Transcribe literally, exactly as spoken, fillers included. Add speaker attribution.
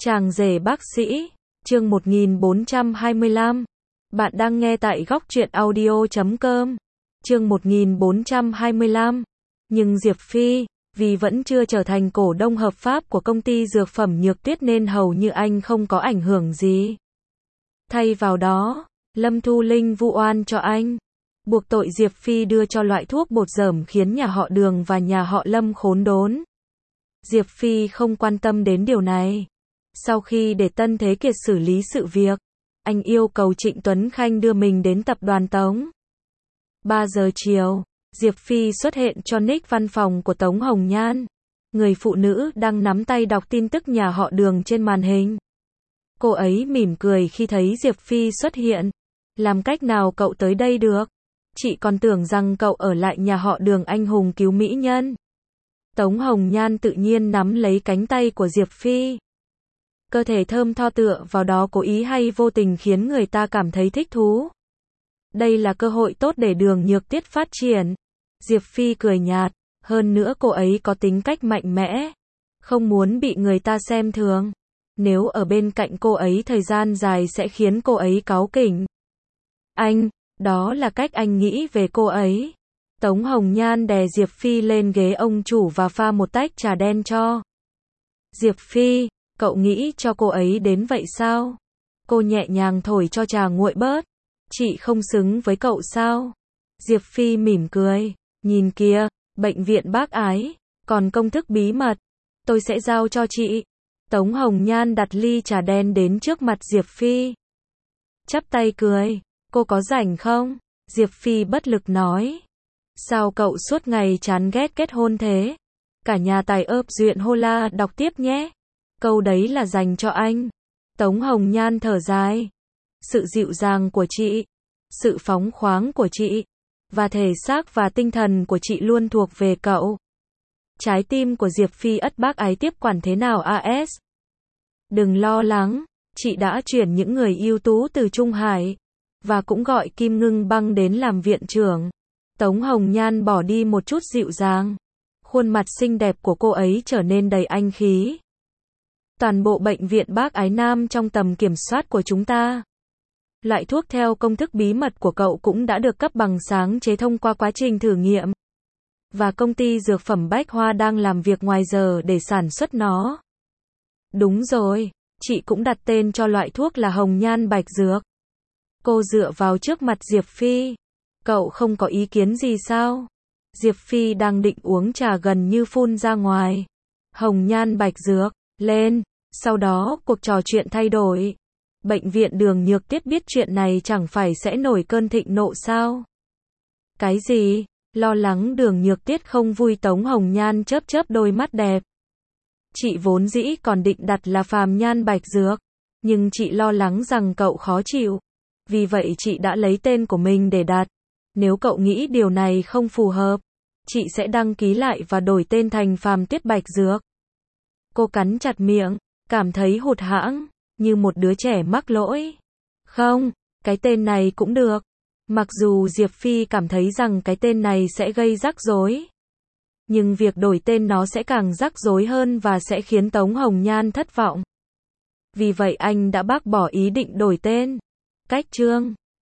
Speaker 1: Chàng rể bác sĩ, chương một nghìn bốn trăm hai mươi lăm. Bạn đang nghe tại góc truyện audio chấm com. Chương một nghìn bốn trăm hai mươi lăm. Nhưng Diệp Phi, vì vẫn chưa trở thành cổ đông hợp pháp của công ty dược phẩm Nhược Tuyết nên hầu như anh không có ảnh hưởng gì. Thay vào đó, Lâm Thu Linh vu oan cho anh, buộc tội Diệp Phi đưa cho loại thuốc bột dởm khiến nhà họ Đường và nhà họ Lâm khốn đốn. Diệp Phi không quan tâm đến điều này. Sau khi để Tân Thế Kiệt xử lý sự việc, anh yêu cầu Trịnh Tuấn Khanh đưa mình đến tập đoàn Tống. ba giờ chiều, Diệp Phi xuất hiện cho Nick văn phòng của Tống Hồng Nhan. Người phụ nữ đang nắm tay đọc tin tức nhà họ Đường trên màn hình. Cô ấy mỉm cười khi thấy Diệp Phi xuất hiện. Làm cách nào cậu tới đây được? Chị còn tưởng rằng cậu ở lại nhà họ Đường anh hùng cứu mỹ nhân. Tống Hồng Nhan tự nhiên nắm lấy cánh tay của Diệp Phi. Cơ thể thơm tho tựa vào đó cố ý hay vô tình khiến người ta cảm thấy thích thú. Đây là cơ hội tốt để Đường Nhược Tuyết phát triển. Diệp Phi cười nhạt, hơn nữa cô ấy có tính cách mạnh mẽ, không muốn bị người ta xem thường. Nếu ở bên cạnh cô ấy thời gian dài sẽ khiến cô ấy cáu kỉnh. Anh, đó là cách anh nghĩ về cô ấy. Tống Hồng Nhan đè Diệp Phi lên ghế ông chủ và pha một tách trà đen cho. Diệp Phi, cậu nghĩ cho cô ấy đến vậy sao? Cô nhẹ nhàng thổi cho trà nguội bớt. Chị không xứng với cậu sao? Diệp Phi mỉm cười, nhìn kìa, bệnh viện bác ái, còn công thức bí mật, tôi sẽ giao cho chị. Tống Hồng Nhan đặt ly trà đen đến trước mặt Diệp Phi. Chắp tay cười, cô có rảnh không? Diệp Phi bất lực nói. Sao cậu suốt ngày chán ghét kết hôn thế? Cả nhà tài ớp duyện hô la đọc tiếp nhé. Câu đấy là dành cho anh. Tống Hồng Nhan thở dài. Sự dịu dàng của chị, sự phóng khoáng của chị, và thể xác và tinh thần của chị luôn thuộc về cậu. Trái tim của Diệp Phi ất bác ái tiếp quản thế nào a ét? Đừng lo lắng, chị đã chuyển những người ưu tú từ Trung Hải, và cũng gọi Kim Ngưng Băng đến làm viện trưởng. Tống Hồng Nhan bỏ đi một chút dịu dàng. Khuôn mặt xinh đẹp của cô ấy trở nên đầy anh khí. Toàn bộ bệnh viện bác ái Nam trong tầm kiểm soát của chúng ta. Loại thuốc theo công thức bí mật của cậu cũng đã được cấp bằng sáng chế thông qua quá trình thử nghiệm. Và công ty dược phẩm Bách Hoa đang làm việc ngoài giờ để sản xuất nó. Đúng rồi, chị cũng đặt tên cho loại thuốc là Hồng Nhan Bạch Dược. Cô dựa vào trước mặt Diệp Phi. Cậu không có ý kiến gì sao? Diệp Phi đang định uống trà gần như phun ra ngoài. Hồng Nhan Bạch Dược, lên. Sau đó, cuộc trò chuyện thay đổi. Bệnh viện Đường Nhược Tuyết biết chuyện này chẳng phải sẽ nổi cơn thịnh nộ sao? Cái gì? Lo lắng Đường Nhược Tuyết không vui. Tống Hồng Nhan chớp chớp đôi mắt đẹp. Chị vốn dĩ còn định đặt là Phàm Nhan Bạch Dược. Nhưng chị lo lắng rằng cậu khó chịu. Vì vậy chị đã lấy tên của mình để đặt. Nếu cậu nghĩ điều này không phù hợp, chị sẽ đăng ký lại và đổi tên thành Phàm Tuyết Bạch Dược. Cô cắn chặt miệng, cảm thấy hụt hẫng, như một đứa trẻ mắc lỗi. Không, cái tên này cũng được. Mặc dù Diệp Phi cảm thấy rằng cái tên này sẽ gây rắc rối, nhưng việc đổi tên nó sẽ càng rắc rối hơn và sẽ khiến Tống Hồng Nhan thất vọng. Vì vậy anh đã bác bỏ ý định đổi tên. Cách chương